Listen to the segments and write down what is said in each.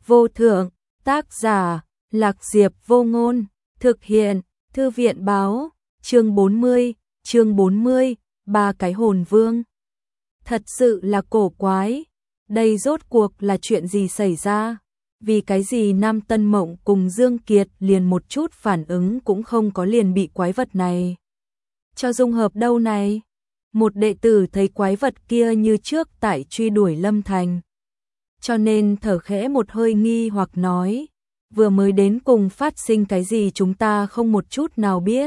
vô thượng, tác giả, Lạc Diệp Vô Ngôn, thực hiện, Thư viện báo, chương 40, ba cái hồn vương. Thật sự là cổ quái, đây rốt cuộc là chuyện gì xảy ra? Vì cái gì Nam Tân Mộng cùng Dương Kiệt liền một chút phản ứng cũng không có liền bị quái vật này cho dung hợp đâu này? Một đệ tử thấy quái vật kia như trước tại truy đuổi Lâm Thành, cho nên thở khẽ một hơi nghi hoặc nói, vừa mới đến cùng phát sinh cái gì chúng ta không một chút nào biết.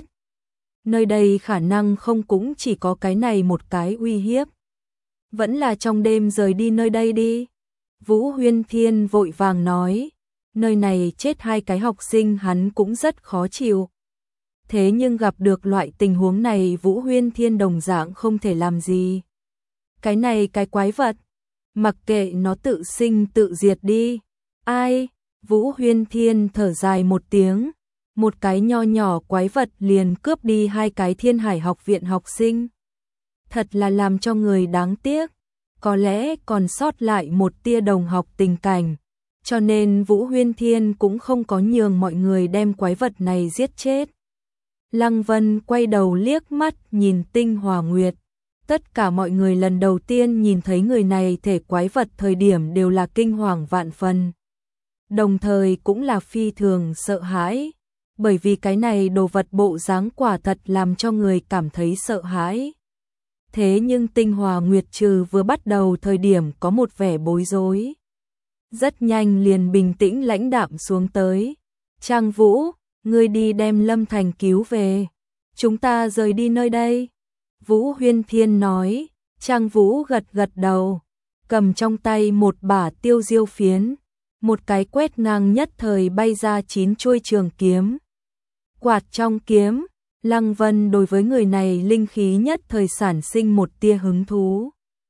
Nơi đây khả năng không cũng chỉ có cái này một cái uy hiếp. Vẫn là trong đêm rời đi nơi đây đi. Vũ Huyên Thiên vội vàng nói, nơi này chết 2 cái học sinh hắn cũng rất khó chịu. Thế nhưng gặp được loại tình huống này Vũ Huyên Thiên đồng dạng không thể làm gì. Cái này cái quái vật, mặc kệ nó tự sinh tự diệt đi. Ai? Vũ Huyên Thiên thở dài một tiếng, một cái nho nhỏ quái vật liền cướp đi 2 cái Thiên Hải học viện học sinh. Thật là làm cho người đáng tiếc, có lẽ còn sót lại một tia đồng học tình cảnh, cho nên Vũ Huyên Thiên cũng không có nhường mọi người đem quái vật này giết chết. Lăng Vân quay đầu liếc mắt nhìn Tinh Hòa Nguyệt. Tất cả mọi người lần đầu tiên nhìn thấy người này thể quái vật thời điểm đều là kinh hoàng vạn phần. Đồng thời cũng là phi thường sợ hãi, bởi vì cái này đồ vật bộ dáng quả thật làm cho người cảm thấy sợ hãi. Thế nhưng Tinh Hòa Nguyệt trừ vừa bắt đầu thời điểm có một vẻ bối rối, rất nhanh liền bình tĩnh lãnh đạm xuống tới. Trang Vũ, ngươi đi đem Lâm Thành cứu về, chúng ta rời đi nơi đây. Vũ Huyên Thiên nói. Trang Vũ gật gật đầu, cầm trong tay một bả tiêu diêu phiến, một cái quét ngang nhất thời bay ra 9 chuôi trường kiếm. Quạt trong kiếm, Lăng Vân đối với người này linh khí nhất thời sản sinh một tia hứng thú.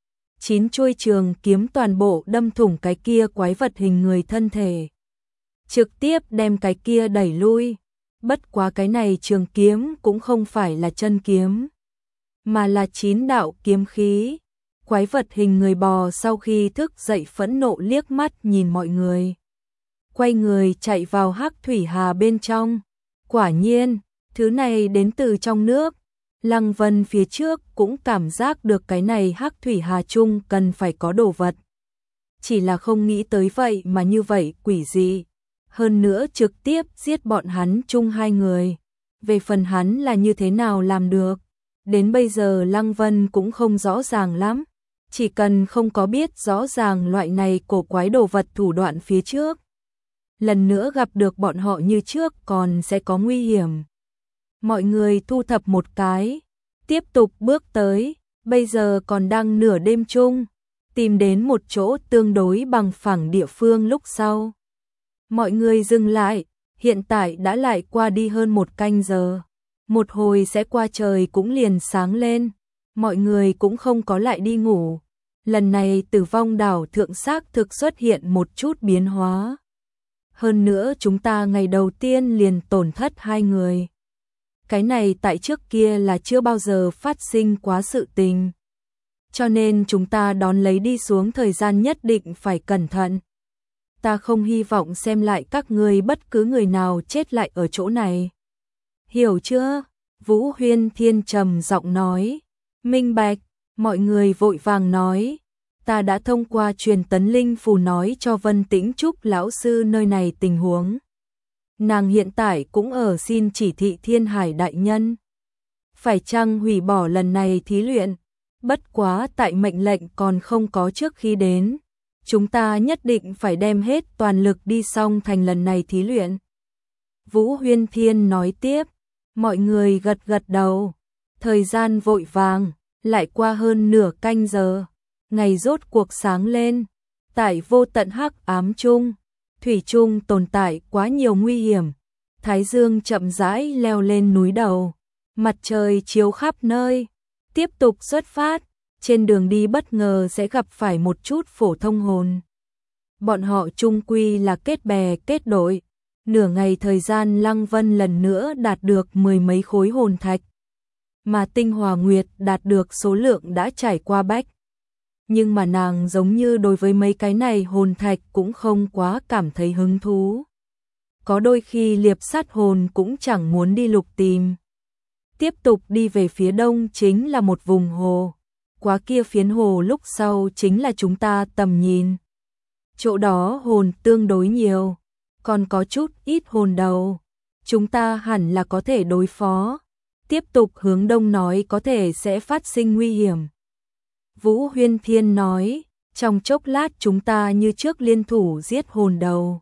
9 chuôi trường kiếm toàn bộ đâm thủng cái kia quái vật hình người thân thể, trực tiếp đem cái kia đẩy lui. Bất quá cái này trường kiếm cũng không phải là chân kiếm, mà là 9 đạo kiếm khí. Quái vật hình người bò sau khi thức dậy phẫn nộ liếc mắt nhìn mọi người, quay người chạy vào Hắc Thủy Hà bên trong. Quả nhiên, thứ này đến từ trong nước. Lăng Vân phía trước cũng cảm giác được cái này Hắc Thủy Hà chung cần phải có đồ vật. Chỉ là không nghĩ tới vậy mà như vậy quỷ dị. Hơn nữa trực tiếp giết bọn hắn chung 2 người. Về phần hắn là như thế nào làm được, đến bây giờ Lăng Vân cũng không rõ ràng lắm. Chỉ cần không có biết rõ ràng loại này cổ quái đồ vật thủ đoạn phía trước, lần nữa gặp được bọn họ như trước còn sẽ có nguy hiểm. Mọi người thu thập một cái, tiếp tục bước tới, bây giờ còn đang nửa đêm chung, tìm đến một chỗ tương đối bằng phẳng địa phương lúc sau. Mọi người dừng lại, hiện tại đã lại qua đi hơn 1 canh giờ. Một hồi sẽ qua trời cũng liền sáng lên, mọi người cũng không có lại đi ngủ. Lần này Tử Vong đảo thượng xác thực xuất hiện một chút biến hóa. Hơn nữa chúng ta ngày đầu tiên liền tổn thất 2 người. Cái này tại trước kia là chưa bao giờ phát sinh quá sự tình. Cho nên chúng ta đón lấy đi xuống thời gian nhất định phải cẩn thận. Ta không hy vọng xem lại các ngươi bất cứ người nào chết lại ở chỗ này. Hiểu chưa? Vũ Huyên Thiên trầm giọng nói. Minh bạch, mọi người vội vàng nói. Ta đã thông qua truyền tấn linh phù nói cho Vân Tĩnh Trúc lão sư nơi này tình huống. Nàng hiện tại cũng ở xin chỉ thị Thiên Hải đại nhân. Phải chăng hủy bỏ lần này thí luyện? Bất quá tại mệnh lệnh còn không có trước khi đến, chúng ta nhất định phải đem hết toàn lực đi xong thành lần này thí luyện. Vũ Huyên Thiên nói tiếp, mọi người gật gật đầu. Thời gian vội vàng, lại qua hơn nửa canh giờ, ngày rốt cuộc sáng lên. Tại vô tận hắc ám chung, thủy chung tồn tại quá nhiều nguy hiểm. Thái dương chậm rãi leo lên núi đầu, mặt trời chiếu khắp nơi. Tiếp tục xuất phát, trên đường đi bất ngờ sẽ gặp phải một chút phổ thông hồn. Bọn họ chung quy là kết bè kết đội. Nửa ngày thời gian Lăng Vân lần nữa đạt được 10 mấy khối hồn thạch, mà Tinh Hòa Nguyệt đạt được số lượng đã trải qua bách nhưng mà nàng giống như đối với mấy cái này hồn thạch cũng không quá cảm thấy hứng thú. Có đôi khi liệp sát hồn cũng chẳng muốn đi lục tìm. Tiếp tục đi về phía đông chính là một vùng hồ. Qua kia phiến hồ lúc sau chính là chúng ta tầm nhìn. Chỗ đó hồn tương đối nhiều, còn có chút ít hồn đầu. Chúng ta hẳn là có thể đối phó. Tiếp tục hướng đông nói có thể sẽ phát sinh nguy hiểm. Vũ Huyên Thiên nói, trong chốc lát chúng ta như trước liên thủ giết hồn đầu.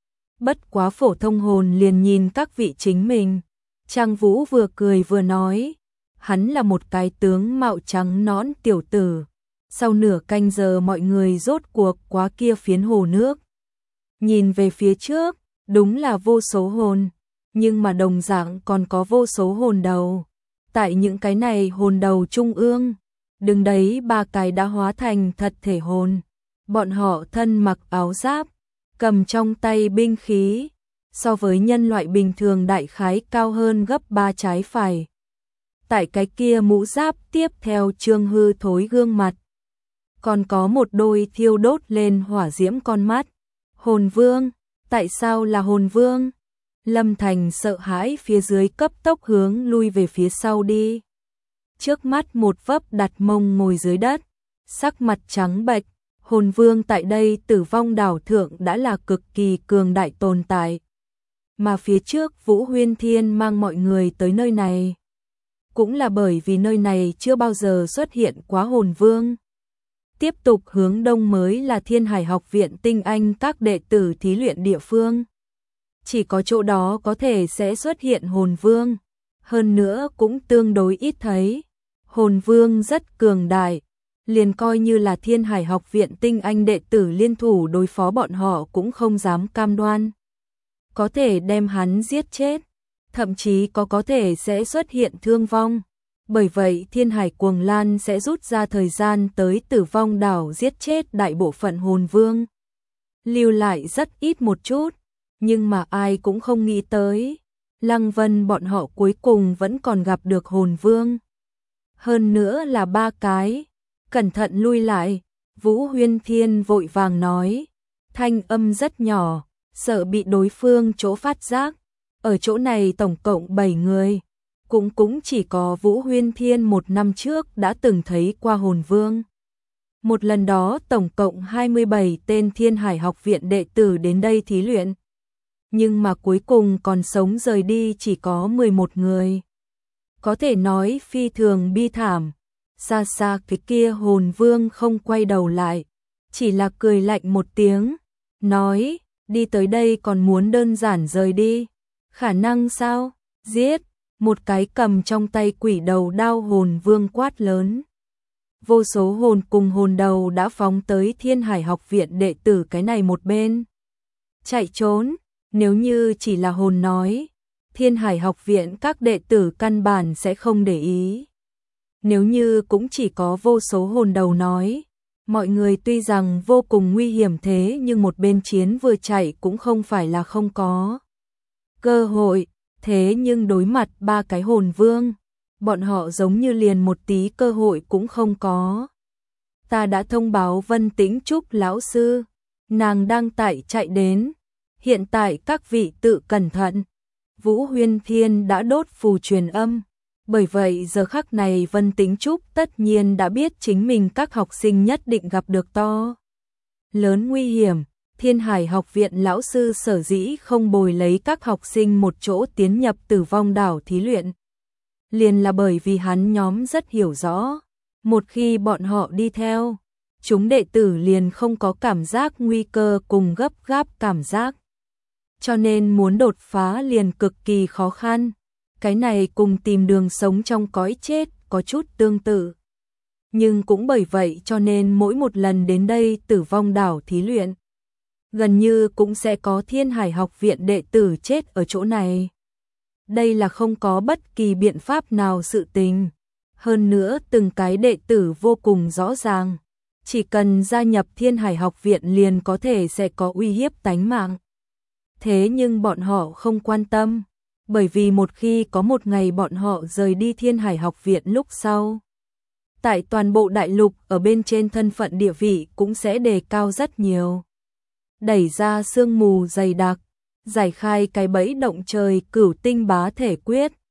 Bất quá phổ thông hồn liền nhìn các vị chính mình. Trang Vũ vừa cười vừa nói, hắn là một cái tướng mạo trắng nõn tiểu tử. Sau nửa canh giờ mọi người rốt cuộc qua kia phiến hồ nước. Nhìn về phía trước, đúng là vô số hồn, nhưng mà đồng dạng còn có vô số hồn đầu. Tại những cái này hồn đầu trung ương, đứng đấy ba cái đã hóa thành thật thể hồn. Bọn họ thân mặc áo giáp, cầm trong tay binh khí, so với nhân loại bình thường đại khái cao hơn gấp 3 trái phải. Tại cái kia mũ giáp tiếp theo trương hư thối gương mặt. Còn có một đôi thiêu đốt lên hỏa diễm con mắt. Hồn vương, tại sao là hồn vương? Lâm Thành sợ hãi phía dưới cấp tốc hướng lui về phía sau đi. Trước mắt một vấp đặt mông ngồi dưới đất, sắc mặt trắng bệch. Hồn vương tại đây Tử Vong đảo thượng đã là cực kỳ cường đại tồn tại. Mà phía trước Vũ Huyên Thiên mang mọi người tới nơi này, cũng là bởi vì nơi này chưa bao giờ xuất hiện quá hồn vương. Tiếp tục hướng đông mới là Thiên Hải Học viện tinh anh các đệ tử thí luyện địa phương. Chỉ có chỗ đó có thể sẽ xuất hiện hồn vương, hơn nữa cũng tương đối ít thấy. Hồn vương rất cường đại, liền coi như là Thiên Hải Học viện tinh anh đệ tử liên thủ đối phó bọn họ cũng không dám cam đoan có thể đem hắn giết chết, thậm chí có thể sẽ xuất hiện thương vong. Bởi vậy Thiên Hải Cuồng Lan sẽ rút ra thời gian tới Tử Vong đảo giết chết đại bộ phận hồn vương. Lưu lại rất ít một chút, nhưng mà ai cũng không nghĩ tới, Lăng Vân bọn họ cuối cùng vẫn còn gặp được hồn vương. Hơn nữa là 3 cái. Cẩn thận lui lại, Vũ Huyên Thiên vội vàng nói, thanh âm rất nhỏ, sợ bị đối phương chỗ phát giác. Ở chỗ này tổng cộng 7 người, cũng chỉ có Vũ Huyên Thiên 1 năm trước đã từng thấy qua hồn vương. Một lần đó tổng cộng 27 tên Thiên Hải Học viện đệ tử đến đây thí luyện. Nhưng mà cuối cùng còn sống rời đi chỉ có 11 người. Có thể nói phi thường bi thảm. Xa xa cái kia hồn vương không quay đầu lại, chỉ là cười lạnh một tiếng, nói, đi tới đây còn muốn đơn giản rời đi. Khả năng sao? Giết! Một cái cầm trong tay quỷ đầu đao hồn vương quát lớn. Vô số hồn cùng hồn đầu đã phóng tới Thiên Hải Học viện đệ tử cái này một bên. Chạy trốn, nếu như chỉ là hồn nói, Thiên Hải Học viện các đệ tử căn bản sẽ không để ý. Nếu như cũng chỉ có vô số hồn đầu nói, mọi người tuy rằng vô cùng nguy hiểm thế nhưng một bên chiến vừa chạy cũng không phải là không có cơ hội. Thế nhưng đối mặt 3 cái hồn vương, bọn họ giống như liền một tí cơ hội cũng không có. Ta đã thông báo Vân Tĩnh Trúc lão sư, nàng đang tại chạy đến, hiện tại các vị tự cẩn thận. Vũ Huyên Thiên đã đốt phù truyền âm, bởi vậy giờ khắc này Vân Tĩnh Trúc tất nhiên đã biết chính mình các học sinh nhất định gặp được to lớn nguy hiểm. Thiên Hải Học viện lão sư sở dĩ không bồi lấy các học sinh một chỗ tiến nhập Tử Vong đảo thí luyện, liền là bởi vì hắn nhóm rất hiểu rõ, một khi bọn họ đi theo, chúng đệ tử liền không có cảm giác nguy cơ cùng gấp gáp cảm giác. Cho nên muốn đột phá liền cực kỳ khó khăn. Cái này cùng tìm đường sống trong cõi chết có chút tương tự. Nhưng cũng bởi vậy cho nên mỗi một lần đến đây Tử Vong đảo thí luyện, gần như cũng sẽ có Thiên Hải Học viện đệ tử chết ở chỗ này. Đây là không có bất kỳ biện pháp nào sự tình. Hơn nữa từng cái đệ tử vô cùng rõ ràng. Chỉ cần gia nhập Thiên Hải Học viện liền có thể sẽ có uy hiếp tánh mạng. Thế nhưng bọn họ không quan tâm. Bởi vì một khi có một ngày bọn họ rời đi Thiên Hải Học viện lúc sau, tại toàn bộ đại lục ở bên trên thân phận địa vị cũng sẽ đề cao rất nhiều. Đẩy ra sương mù dày đặc, giải khai cái bẫy động trời Cửu Tinh Bá Thể Quyết,